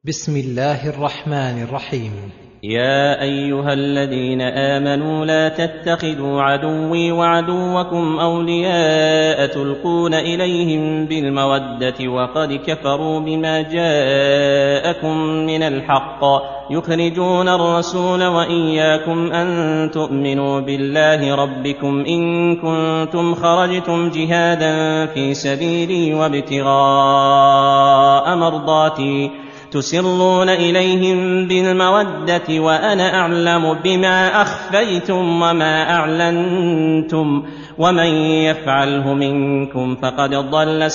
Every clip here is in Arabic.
بسم الله الرحمن الرحيم. يا أيها الذين آمنوا لا تتخذوا عدوي وعدوكم أولياء تلقون إليهم بالمودة وقد كفروا بما جاءكم من الحق يخرجون الرسول وإياكم أن تؤمنوا بالله ربكم إن كنتم خرجتم جهادا في سبيلي وابتغاء مرضاتي تسرون إليهم بالمودة وأنا أعلم بما أخفيتم وما أعلنتم ومن يفعله منكم فقد ضل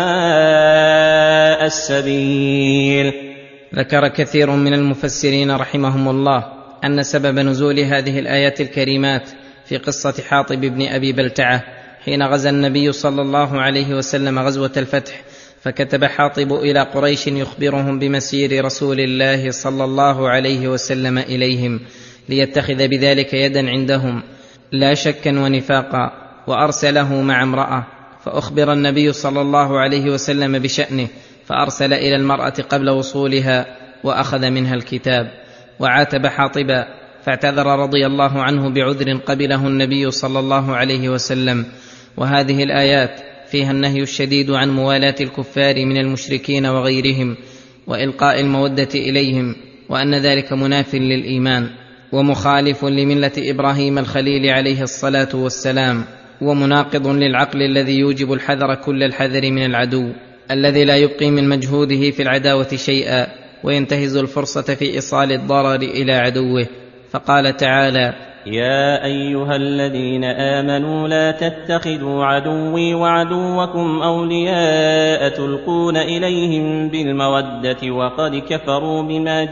سواء السبيل. ذكر كثير من المفسرين رحمهم الله أن سبب نزول هذه الآيات الكريمات في قصة حاطب بن أبي بلتعة حين غزا النبي صلى الله عليه وسلم غزوة الفتح، فكتب حاطب إلى قريش يخبرهم بمسير رسول الله صلى الله عليه وسلم إليهم ليتخذ بذلك يدا عندهم لا شكا ونفاقا، وأرسله مع امرأة، فأخبر النبي صلى الله عليه وسلم بشأنه فأرسل إلى المرأة قبل وصولها وأخذ منها الكتاب، وعاتب حاطبا فاعتذر رضي الله عنه بعذر قبله النبي صلى الله عليه وسلم. وهذه الآيات فيها النهي الشديد عن موالاة الكفار من المشركين وغيرهم وإلقاء المودة إليهم، وأن ذلك مناف للإيمان ومخالف لملة إبراهيم الخليل عليه الصلاة والسلام، ومناقض للعقل الذي يوجب الحذر كل الحذر من العدو الذي لا يبقي من مجهوده في العداوة شيئا وينتهز الفرصة في إيصال الضرر إلى عدوه. فقال تعالى: يا أيها الذين آمنوا لا تتخذوا عدوي وعدوكم أولياء تلقون إليهم بالمودة وقد كفروا بما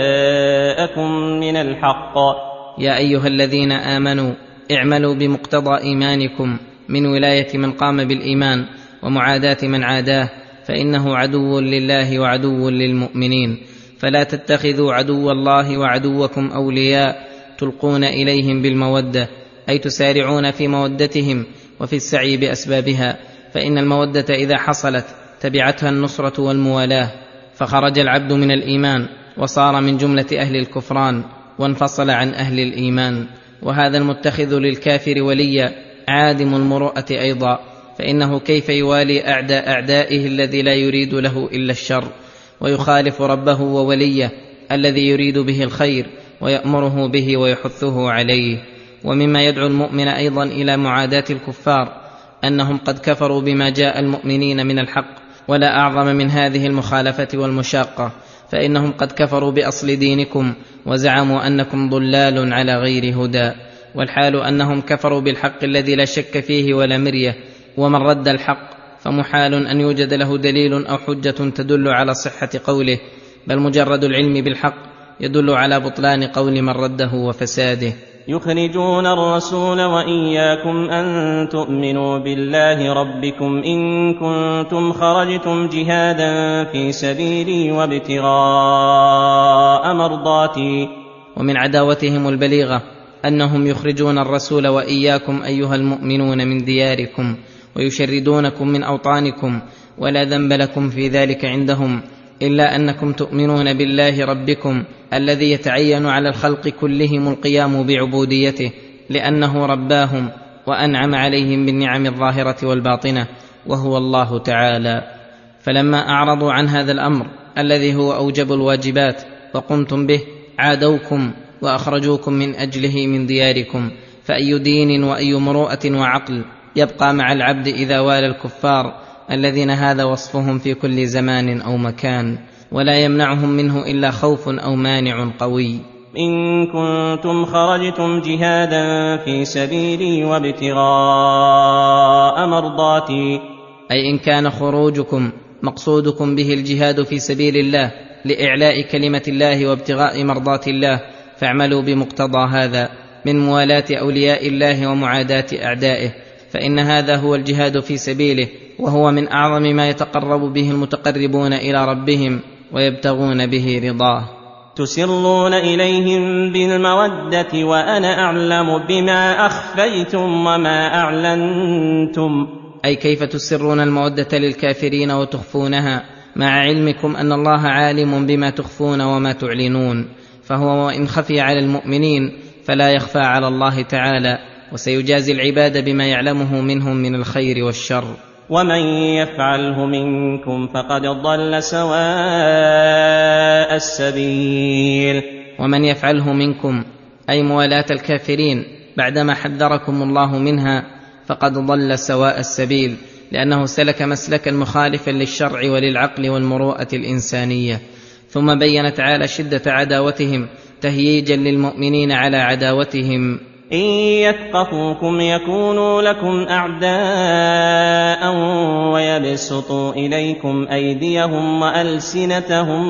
جاءكم من الحق. يا أيها الذين آمنوا اعملوا بمقتضى إيمانكم من ولاية من قام بالإيمان ومعاداة من عاداه، فإنه عدو لله وعدو للمؤمنين، فلا تتخذوا عدو الله وعدوكم أولياء تلقون إليهم بالمودة، أي تسارعون في مودتهم وفي السعي بأسبابها، فإن المودة إذا حصلت تبعتها النصرة والموالاة، فخرج العبد من الإيمان وصار من جملة أهل الكفران وانفصل عن أهل الإيمان. وهذا المتخذ للكافر وليا عادم المروءة أيضا، فإنه كيف يوالي أعداء أعدائه الذي لا يريد له إلا الشر، ويخالف ربه ووليه الذي يريد به الخير ويأمره به ويحثه عليه. ومما يدعو المؤمن أيضا إلى معاداة الكفار أنهم قد كفروا بما جاء المؤمنين من الحق، ولا أعظم من هذه المخالفة والمشاقة، فإنهم قد كفروا بأصل دينكم وزعموا أنكم ضلال على غير هدى، والحال أنهم كفروا بالحق الذي لا شك فيه ولا مرية. ومن رد الحق فمحال أن يوجد له دليل أو حجة تدل على صحة قوله، بل مجرد العلم بالحق يدل على بطلان قول من رده وفساده. يخرجون الرسول وإياكم أن تؤمنوا بالله ربكم إن كنتم خرجتم جهادا في سبيلي وابتغاء مرضاتي. ومن عداوتهم البليغة أنهم يخرجون الرسول وإياكم أيها المؤمنون من دياركم ويشردونكم من أوطانكم، ولا ذنب لكم في ذلك عندهم إلا أنكم تؤمنون بالله ربكم الذي يتعين على الخلق كلهم القيام بعبوديته، لأنه رباهم وأنعم عليهم بالنعم الظاهرة والباطنة، وهو الله تعالى. فلما أعرضوا عن هذا الأمر الذي هو أوجب الواجبات وقمتم به عادوكم وأخرجوكم من أجله من دياركم، فأي دين وأي مروءة وعقل يبقى مع العبد إذا والى الكفار الذين هذا وصفهم في كل زمان أو مكان، ولا يمنعهم منه إلا خوف أو مانع قوي. إن كنتم خرجتم جهادا في سبيلي وابتغاء مرضاتي، أي إن كان خروجكم مقصودكم به الجهاد في سبيل الله لإعلاء كلمة الله وابتغاء مرضات الله، فاعملوا بمقتضى هذا من موالاة أولياء الله ومعاداة أعدائه، فإن هذا هو الجهاد في سبيله، وهو من أعظم ما يتقرب به المتقربون إلى ربهم ويبتغون به رضاه. تسرون إليهم بالمودة وأنا أعلم بما أخفيتم وما أعلنتم، أي كيف تسرون المودة للكافرين وتخفونها مع علمكم أن الله عالم بما تخفون وما تعلنون، فهو وإن خفي على المؤمنين فلا يخفى على الله تعالى، وسيجازي العباد بما يعلمه منهم من الخير والشر. ومن يفعله منكم فقد ضل سواء السبيل. ومن يفعله منكم أي موالاة الكافرين بعدما حذركم الله منها فقد ضل سواء السبيل، لأنه سلك مسلكا مخالفا للشرع وللعقل والمروءة الإنسانية. ثم بين تعالى شدة عداوتهم تهييجا للمؤمنين على عداوتهم. إن يثقفوكم يكونوا لكم أعداء ويبسطوا إليكم أيديهم وألسنتهم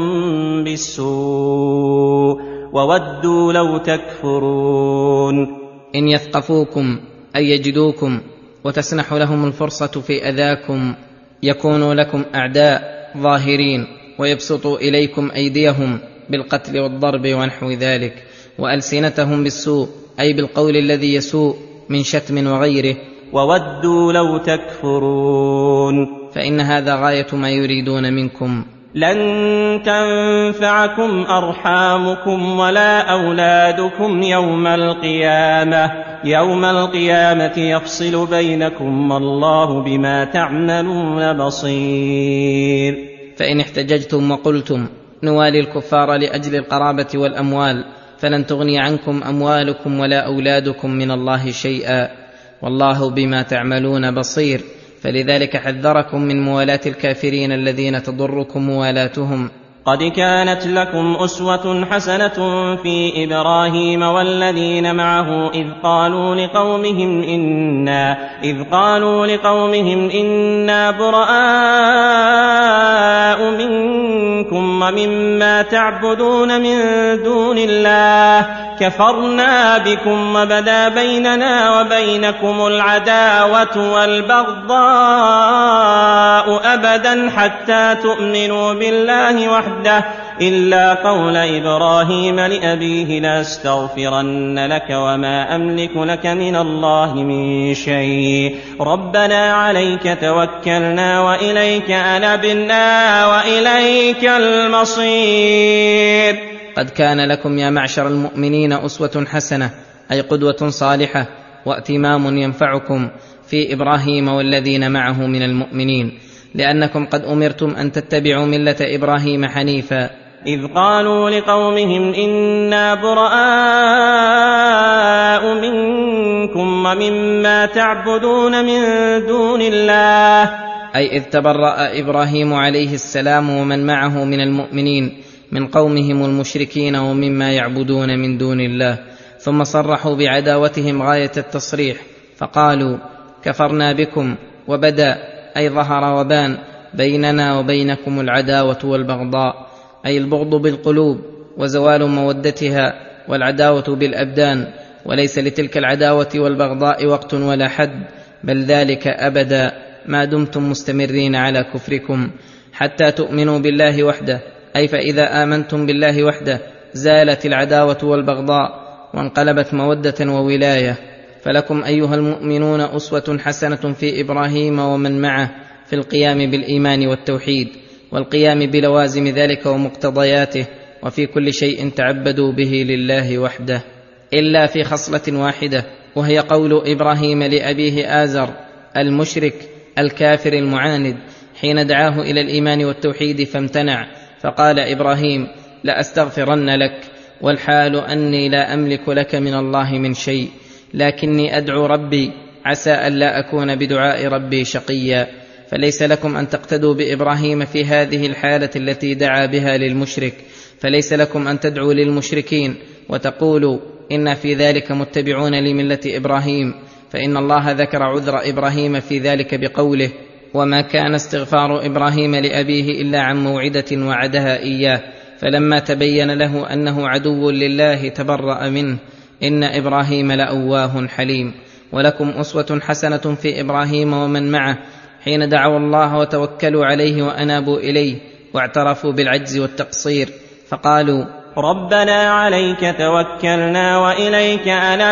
بالسوء وودوا لو تكفرون. إن يثقفوكم أي يجدوكم وتسنح لهم الفرصة في أذاكم، يكونوا لكم أعداء ظاهرين، ويبسطوا إليكم أيديهم بالقتل والضرب ونحو ذلك، وألسنتهم بالسوء أي بالقول الذي يسوء من شتم وغيره، وودوا لو تكفرون، فإن هذا غاية ما يريدون منكم. لن تنفعكم أرحامكم ولا أولادكم يوم القيامة يفصل بينكم والله بما تعملون بصير. فإن احتججتم وقلتم نوالي الكفار لأجل القرابة والأموال فلن تغني عنكم أموالكم ولا أولادكم من الله شيئا، والله بما تعملون بصير، فلذلك حذركم من موالاة الكافرين الذين تضركم موالاتهم. قد كانت لكم أسوة حسنة في إبراهيم والذين معه إذ قالوا لقومهم إنا براء منكم ومما تعبدون من دون الله كفرنا بكم وبدا بيننا وبينكم العداوة والبغضاء أبدا حتى تؤمنوا بالله وحده إلا قول إبراهيم لأبيه لأستغفرن لك وما أملك لك من الله من شيء ربنا عليك توكلنا وإليك أنبنا وإليك المصير. قد كان لكم يا معشر المؤمنين أسوة حسنة أي قدوة صالحة وائتمام ينفعكم في إبراهيم والذين معه من المؤمنين، لأنكم قد أمرتم أن تتبعوا ملة إبراهيم حنيفا. إذ قالوا لقومهم إنا براء منكم ومما تعبدون من دون الله، أي إذ تبرأ إبراهيم عليه السلام ومن معه من المؤمنين من قومهم المشركين ومما يعبدون من دون الله، ثم صرحوا بعداوتهم غاية التصريح فقالوا كفرنا بكم وبدا أي ظهر وبان بيننا وبينكم العداوة والبغضاء، أي البغض بالقلوب وزوال مودتها والعداوة بالأبدان، وليس لتلك العداوة والبغضاء وقت ولا حد، بل ذلك أبدا ما دمتم مستمرين على كفركم حتى تؤمنوا بالله وحده، أي فإذا آمنتم بالله وحده زالت العداوة والبغضاء وانقلبت مودة وولاية. فلكم أيها المؤمنون أسوة حسنة في إبراهيم ومن معه في القيام بالإيمان والتوحيد والقيام بلوازم ذلك ومقتضياته، وفي كل شيء تعبدوا به لله وحده، إلا في خصلة واحدة، وهي قول إبراهيم لأبيه آزر المشرك الكافر المعاند حين دعاه إلى الإيمان والتوحيد فامتنع، فقال إبراهيم لأستغفرن لك والحال أني لا أملك لك من الله من شيء، لكني أدعو ربي عسى ألا أكون بدعاء ربي شقيا. فليس لكم أن تقتدوا بإبراهيم في هذه الحالة التي دعا بها للمشرك، فليس لكم أن تدعوا للمشركين وتقولوا إن في ذلك متبعون لملة إبراهيم، فإن الله ذكر عذر إبراهيم في ذلك بقوله وما كان استغفار إبراهيم لأبيه إلا عن موعدة وعدها إياه، فلما تبين له أنه عدو لله تبرأ منه، إن إبراهيم لأواه حليم. ولكم أسوة حسنة في إبراهيم ومن معه حين دعوا الله وتوكلوا عليه وأنابوا إليه واعترفوا بالعجز والتقصير، فقالوا ربنا عليك توكلنا وإليك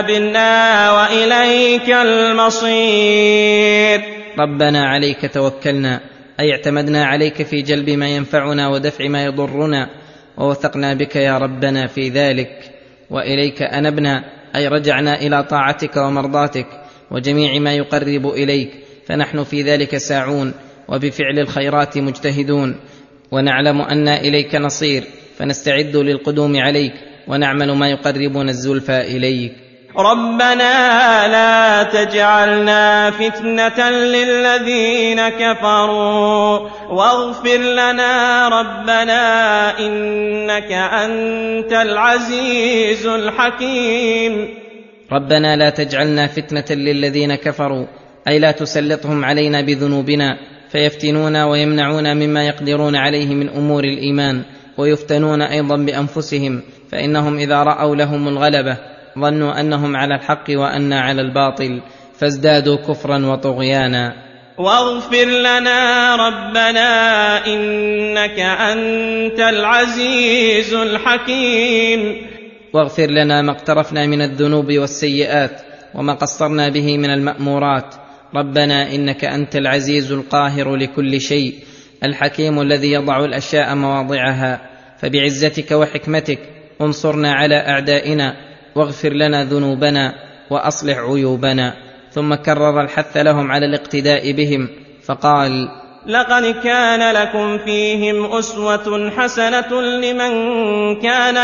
أنبنا وإليك المصير. ربنا عليك توكلنا أي اعتمدنا عليك في جلب ما ينفعنا ودفع ما يضرنا، ووثقنا بك يا ربنا في ذلك. وإليك أنبنا، أي رجعنا إلى طاعتك ومرضاتك وجميع ما يقرب إليك، فنحن في ذلك ساعون وبفعل الخيرات مجتهدون، ونعلم أن إليك نصير، فنستعد للقدوم عليك ونعمل ما يقربنا الزلفى إليك. ربنا لا تجعلنا فتنة للذين كفروا واغفر لنا ربنا إنك أنت العزيز الحكيم. ربنا لا تجعلنا فتنة للذين كفروا، أي لا تسلطهم علينا بذنوبنا فيفتنونا ويمنعونا مما يقدرون عليه من أمور الإيمان، ويفتنون أيضا بأنفسهم، فإنهم إذا رأوا لهم الغلبة ظنوا أنهم على الحق وأنا على الباطل، فازدادوا كفرا وطغيانا. واغفر لنا ربنا إنك أنت العزيز الحكيم. واغفر لنا ما اقترفنا من الذنوب والسيئات وما قصرنا به من المأمورات. ربنا إنك أنت العزيز القاهر لكل شيء، الحكيم الذي يضع الأشياء مواضعها، فبعزتك وحكمتك انصرنا على أعدائنا، واغفر لنا ذنوبنا وأصلح عيوبنا. ثم كرر الحث لهم على الاقتداء بهم فقال: لقد كان لكم فيهم أسوة حسنة لمن كان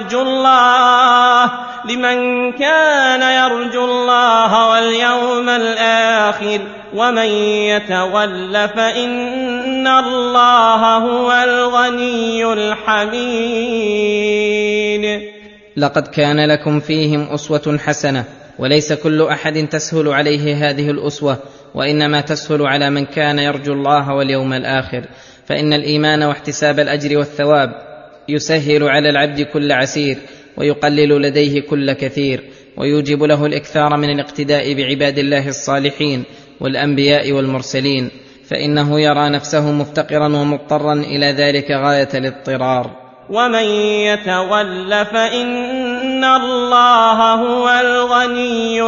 يرجو الله واليوم الآخر ومن يتول فإن الله هو الغني الحميد. لقد كان لكم فيهم أسوة حسنة، وليس كل أحد تسهل عليه هذه الأسوة، وإنما تسهل على من كان يرجو الله واليوم الآخر، فإن الإيمان واحتساب الأجر والثواب يسهل على العبد كل عسير، ويقلل لديه كل كثير، ويوجب له الإكثار من الاقتداء بعباد الله الصالحين والأنبياء والمرسلين، فإنه يرى نفسه مفتقرا ومضطرا إلى ذلك غاية الاضطرار. ومن يتول فإن الله هو الغني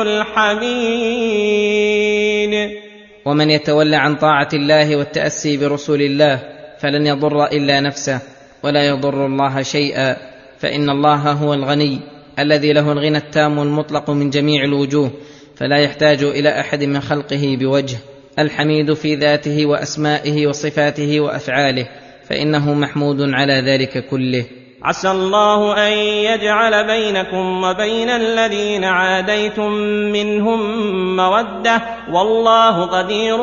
الحميد. ومن يتولى عن طاعة الله والتأسي برسول الله فلن يضر إلا نفسه ولا يضر الله شيئا، فإن الله هو الغني الذي له الغنى التام المطلق من جميع الوجوه، فلا يحتاج إلى أحد من خلقه بوجه، الحميد في ذاته وأسمائه وصفاته وأفعاله، فإنه محمود على ذلك كله. عسى الله أن يجعل بينكم وبين الذين عاديتم منهم مودة، والله قدير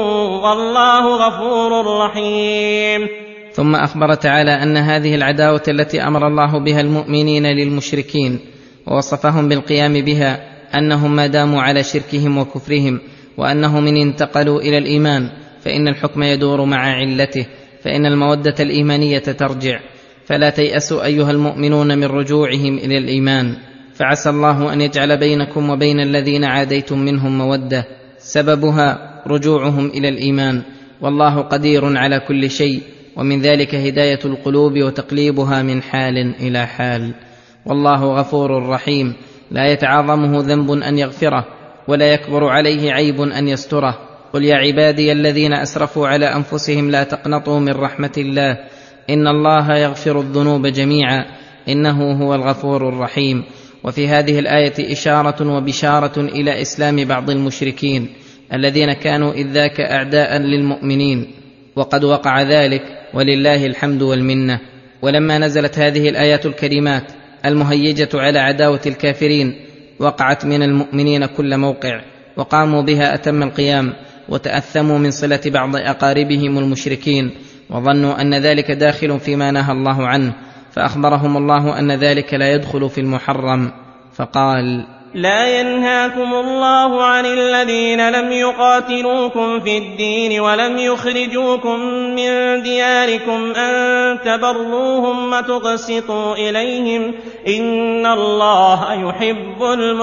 والله غفور رحيم. ثم أخبر تعالى أن هذه العداوة التي أمر الله بها المؤمنين للمشركين ووصفهم بالقيام بها أنهم ما داموا على شركهم وكفرهم، وأنهم إن انتقلوا إلى الإيمان فإن الحكم يدور مع علته، فإن المودة الإيمانية ترجع، فلا تيأسوا أيها المؤمنون من رجوعهم إلى الإيمان، فعسى الله أن يجعل بينكم وبين الذين عاديتم منهم مودة سببها رجوعهم إلى الإيمان، والله قدير على كل شيء، ومن ذلك هداية القلوب وتقليبها من حال إلى حال. والله غفور رحيم، لا يتعاظمه ذنب أن يغفره ولا يكبر عليه عيب أن يستره. قل يا عبادي الذين أسرفوا على أنفسهم لا تقنطوا من رحمة الله إن الله يغفر الذنوب جميعا إنه هو الغفور الرحيم. وفي هذه الآية إشارة وبشارة إلى إسلام بعض المشركين الذين كانوا إذ ذاك أعداء للمؤمنين، وقد وقع ذلك ولله الحمد والمنة. ولما نزلت هذه الآيات الكريمات المهيجة على عداوة الكافرين وقعت من المؤمنين كل موقع، وقاموا بها أتم القيام، وتأثموا من صلة بعض أقاربهم المشركين، وظنوا أن ذلك داخل فيما نهى الله عنه، فأخبرهم الله أن ذلك لا يدخل في المحرم، فقال: لا ينهاكم الله عن الذين لم يقاتلوكم في الدين ولم يخرجوكم من دياركم أن تبروهم وتقسطوا إليهم إن الله يحب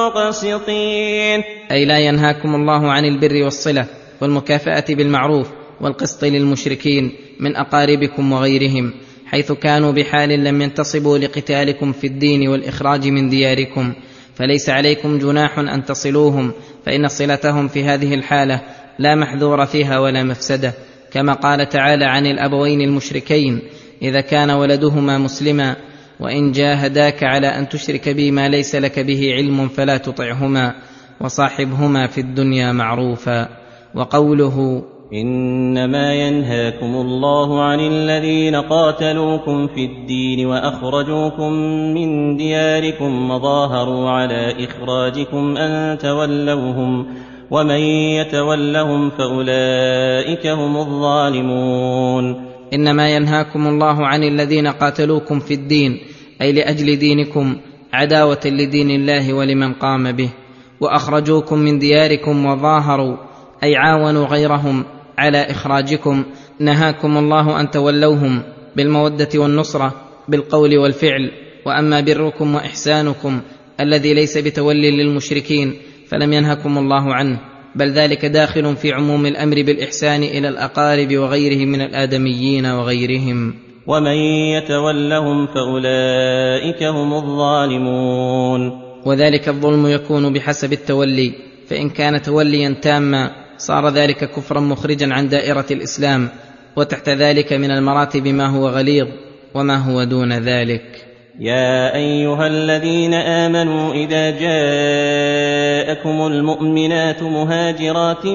المقسطين. أي لا ينهاكم الله عن البر والصلة والمكافأة بالمعروف والقسط للمشركين من أقاربكم وغيرهم، حيث كانوا بحال لم ينتصبوا لقتالكم في الدين والإخراج من دياركم، فليس عليكم جناح أن تصلوهم، فإن صلتهم في هذه الحالة لا محذور فيها ولا مفسدة، كما قال تعالى عن الأبوين المشركين: إذا كان ولدهما مسلما وإن جاهداك على أن تشرك بي ما ليس لك به علم فلا تطعهما وصاحبهما في الدنيا معروفا. وقوله: إنما ينهاكم الله عن الذين قاتلوكم في الدين وأخرجوكم من دياركم وظاهروا على إخراجكم أن تولوهم ومن يتولهم فأولئك هم الظالمون. إنما ينهاكم الله عن الذين قاتلوكم في الدين، أي لأجل دينكم، عداوة لدين الله ولمن قام به، وأخرجوكم من دياركم وظاهروا، أي عاونوا غيرهم على إخراجكم. نهاكم الله أن تولوهم بالمودة والنصرة بالقول والفعل. وأما بركم وإحسانكم الذي ليس بتولي للمشركين فلم ينهكم الله عنه، بل ذلك داخل في عموم الأمر بالإحسان إلى الأقارب وغيرهم من الآدميين وغيرهم. ومن يتولهم فأولئك هم الظالمون. وذلك الظلم يكون بحسب التولي، فإن كان توليا تاما صار ذلك كفرا مخرجا عن دائرة الإسلام، وتحت ذلك من المراتب ما هو غليظ وما هو دون ذلك. يا أيها الذين آمنوا إذا جاءكم المؤمنات مهاجرات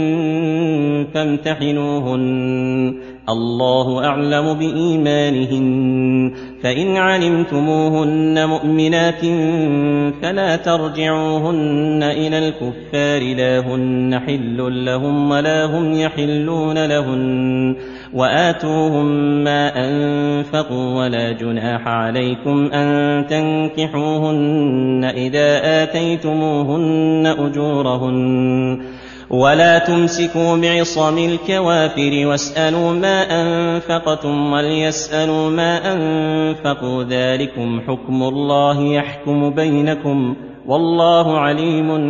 فامتحنوهن، الله أعلم بإيمانهن، فإن علمتموهن مؤمنات فلا ترجعوهن إلى الكفار، لا هن حل لهم ولا هم يحلون لهن، وآتوهم ما أنفقوا، ولا جناح عليكم أن تنكحوهن إذا آتيتموهن أجورهن، ولا تمسكوا بعصم الكوافر واسألوا ما أنفقتم وليسألوا ما أنفقوا، ذلكم حكم الله يحكم بينكم، والله عليم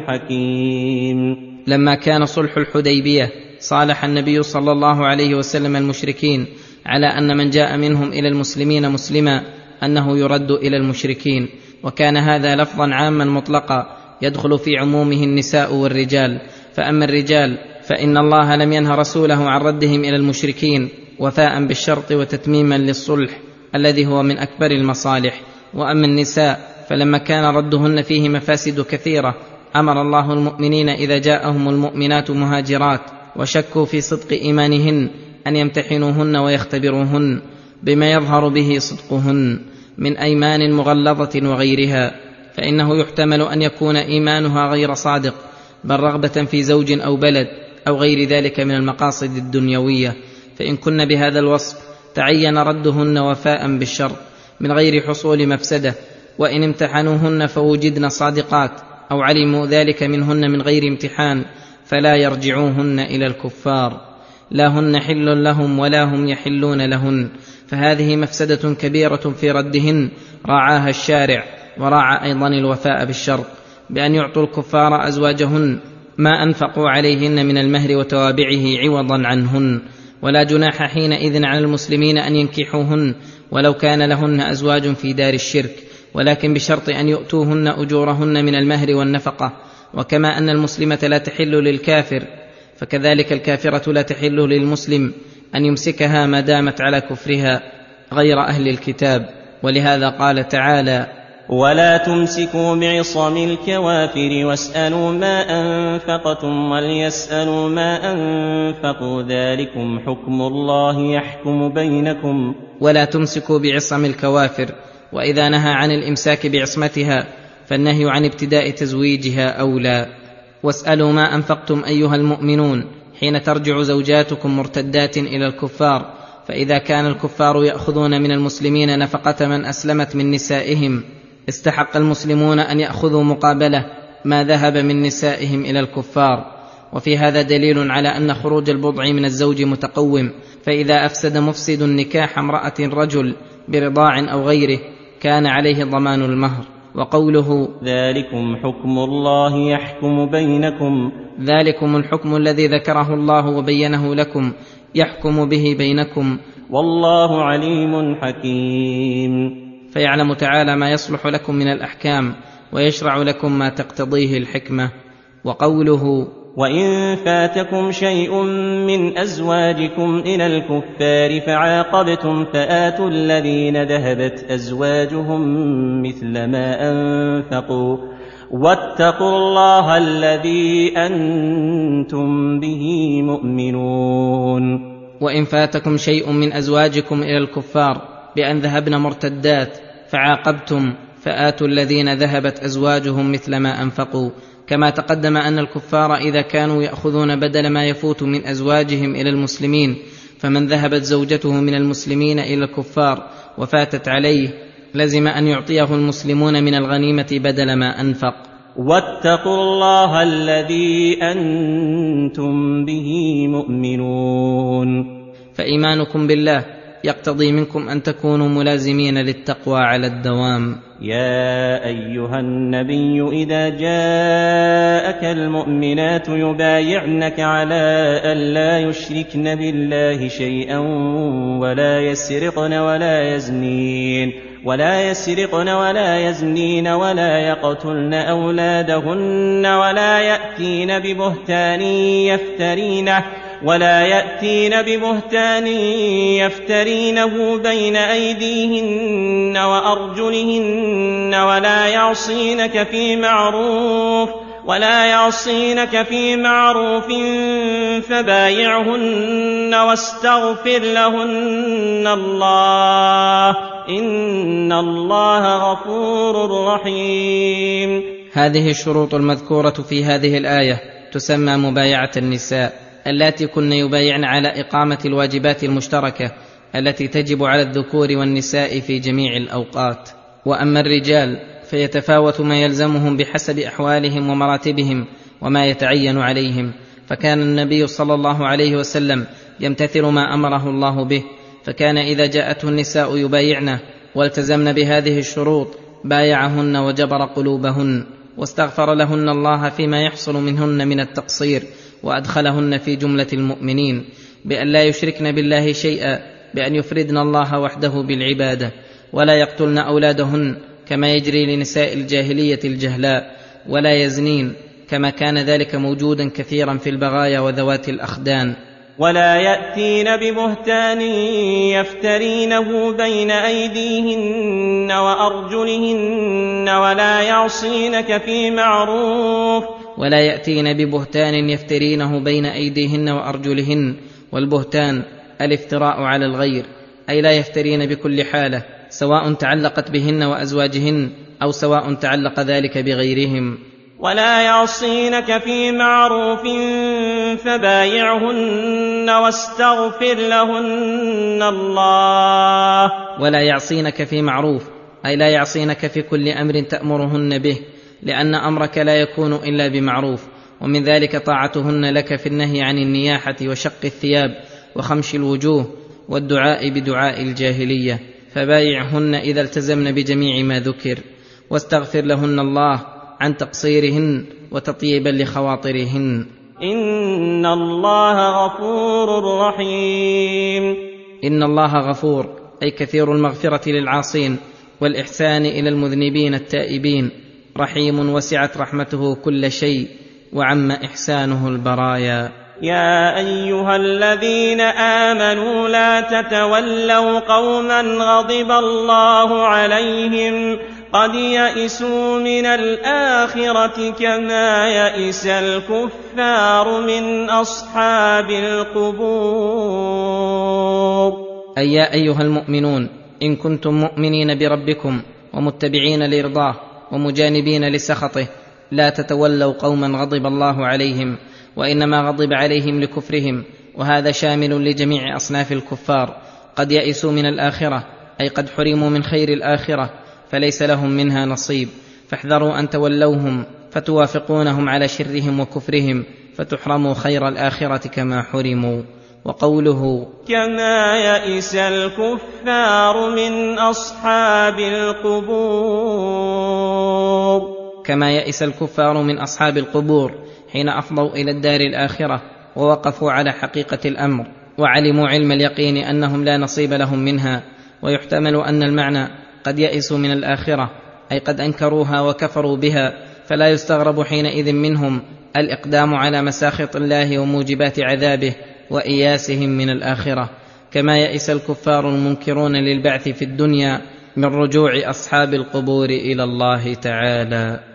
حكيم. لما كان صلح الحديبية صالح النبي صلى الله عليه وسلم المشركين على أن من جاء منهم إلى المسلمين مسلما أنه يرد إلى المشركين، وكان هذا لفظا عاما مطلقا يدخل في عمومه النساء والرجال. فأما الرجال فإن الله لم ينه رسوله عن ردهم إلى المشركين وفاء بالشرط وتتميما للصلح الذي هو من أكبر المصالح. وأما النساء فلما كان ردهن فيه مفاسد كثيرة أمر الله المؤمنين إذا جاءهم المؤمنات مهاجرات وشكوا في صدق إيمانهن أن يمتحنوهن ويختبروهن بما يظهر به صدقهن من أيمان مغلظة وغيرها، فإنه يحتمل أن يكون إيمانها غير صادق، بل رغبة في زوج أو بلد أو غير ذلك من المقاصد الدنيوية. فإن كن بهذا الوصف تعين ردهن وفاء بالشرط من غير حصول مفسدة، وإن امتحنوهن فوجدن صادقات أو علموا ذلك منهن من غير امتحان فلا يرجعوهن إلى الكفار، لا هن حل لهم ولا هم يحلون لهن. فهذه مفسدة كبيرة في ردهن راعاها الشارع، وراعى أيضا الوفاء بالشرط بأن يعطوا الكفار أزواجهن ما أنفقوا عليهن من المهر وتوابعه عوضا عنهن، ولا جناح حينئذ على المسلمين أن ينكحوهن ولو كان لهن أزواج في دار الشرك، ولكن بشرط أن يؤتوهن أجورهن من المهر والنفقة. وكما أن المسلمة لا تحل للكافر فكذلك الكافرة لا تحل للمسلم أن يمسكها ما دامت على كفرها غير أهل الكتاب. ولهذا قال تعالى: ولا تمسكوا بعصم الكوافر واسألوا ما أنفقتم وليسألوا ما أنفقوا، ذلكم حكم الله يحكم بينكم. ولا تمسكوا بعصم الكوافر، وإذا نهى عن الإمساك بعصمتها فالنهي عن ابتداء تزويجها أولى. واسألوا ما أنفقتم أيها المؤمنون حين ترجع زوجاتكم مرتدات إلى الكفار، فإذا كان الكفار يأخذون من المسلمين نفقة من أسلمت من نسائهم استحق المسلمون أن يأخذوا مقابله ما ذهب من نسائهم إلى الكفار. وفي هذا دليل على أن خروج البضع من الزوج متقوم، فإذا أفسد مفسد نكاح امرأة رجل برضاع أو غيره كان عليه ضمان المهر. وقوله: ذلكم حكم الله يحكم بينكم، ذلكم الحكم الذي ذكره الله وبينه لكم يحكم به بينكم، والله عليم حكيم. فيعلم تعالى ما يصلح لكم من الأحكام ويشرع لكم ما تقتضيه الحكمة. وقوله: وإن فاتكم شيء من أزواجكم إلى الكفار فعاقبتم فآتوا الذين ذهبت أزواجهم مثل ما أنفقوا واتقوا الله الذي أنتم به مؤمنون. وإن فاتكم شيء من أزواجكم إلى الكفار بأن ذهبن مرتدات فعاقبتم فآتوا الذين ذهبت أزواجهم مثل ما أنفقوا، كما تقدم أن الكفار إذا كانوا يأخذون بدل ما يفوت من أزواجهم إلى المسلمين، فمن ذهبت زوجته من المسلمين إلى الكفار وفاتت عليه لزم أن يعطيه المسلمون من الغنيمة بدل ما أنفق. واتقوا الله الذي أنتم به مؤمنون. فإيمانكم بالله يقتضي منكم أن تكونوا ملازمين للتقوى على الدوام. يا أيها النبي إذا جاءك المؤمنات يبايعنك على أن لا يشركن بالله شيئا ولا يسرقن ولا يزنين ولا يقتلن أولادهن ولا يأتين ببهتان يفترينه بين أيديهن وأرجلهن ولا يعصينك في معروف فبايعهن واستغفر لهن الله إن الله غفور رحيم. هذه الشروط المذكورة في هذه الآية تسمى مبايعة النساء، اللاتي كن يبايعن على إقامة الواجبات المشتركة التي تجب على الذكور والنساء في جميع الأوقات. وأما الرجال فيتفاوت ما يلزمهم بحسب أحوالهم ومراتبهم وما يتعين عليهم، فكان النبي صلى الله عليه وسلم يمتثل ما أمره الله به، فكان إذا جاءته النساء يبايعنه والتزمن بهذه الشروط بايعهن وجبر قلوبهن واستغفر لهن الله فيما يحصل منهن من التقصير، وأدخلهن في جملة المؤمنين بأن لا يشركن بالله شيئا، بأن يفردن الله وحده بالعبادة، ولا يقتلن أولادهن كما يجري لنساء الجاهلية الجهلاء، ولا يزنين كما كان ذلك موجودا كثيرا في البغايا وذوات الأخدان، ولا يأتين ببهتان يفترينه بين أيديهن وأرجلهن ولا يأتين ببهتان يفترينه بين أيديهن وأرجلهن. والبهتان الافتراء على الغير، أي لا يفترين بكل حالة، سواء تعلقت بهن وأزواجهن أو سواء تعلق ذلك بغيرهم. ولا يعصينك في معروف فبايعهن واستغفر لهن الله. ولا يعصينك في معروف، أي لا يعصينك في كل أمر تأمرهن به، لأن أمرك لا يكون إلا بمعروف، ومن ذلك طاعتهن لك في النهي عن النياحة وشق الثياب وخمش الوجوه والدعاء بدعاء الجاهلية، فبايعهن إذا التزمن بجميع ما ذكر، واستغفر لهن الله عن تقصيرهن وتطيبا لخواطرهن. إن الله غفور رحيم. إن الله غفور، أي كثير المغفرة للعاصين والإحسان إلى المذنبين التائبين، رحيم وسعت رحمته كل شيء وعم إحسانه البرايا. يا أيها الذين آمنوا لا تتولوا قوما غضب الله عليهم قد يئسوا من الآخرة كما يئس الكفار من أصحاب القبور. أي يا أيها المؤمنون، إن كنتم مؤمنين بربكم ومتبعين لرضاه ومجانبين لسخطه، لا تتولوا قوما غضب الله عليهم، وإنما غضب عليهم لكفرهم، وهذا شامل لجميع أصناف الكفار. قد يئسوا من الآخرة، أي قد حرموا من خير الآخرة فليس لهم منها نصيب، فاحذروا أن تولوهم فتوافقونهم على شرهم وكفرهم فتحرموا خير الآخرة كما حرموا. وقوله كما يئس الكفار من أصحاب القبور، كما يئس الكفار من أصحاب القبور حين أفضوا إلى الدار الآخرة ووقفوا على حقيقة الأمر وعلموا علم اليقين أنهم لا نصيب لهم منها. ويحتمل أن المعنى قد يئسوا من الآخرة، أي قد أنكروها وكفروا بها فلا يستغرب حينئذ منهم الإقدام على مساخط الله وموجبات عذابه وإياسهم من الآخرة، كما يئس الكفار المنكرون للبعث في الدنيا من رجوع أصحاب القبور إلى الله تعالى.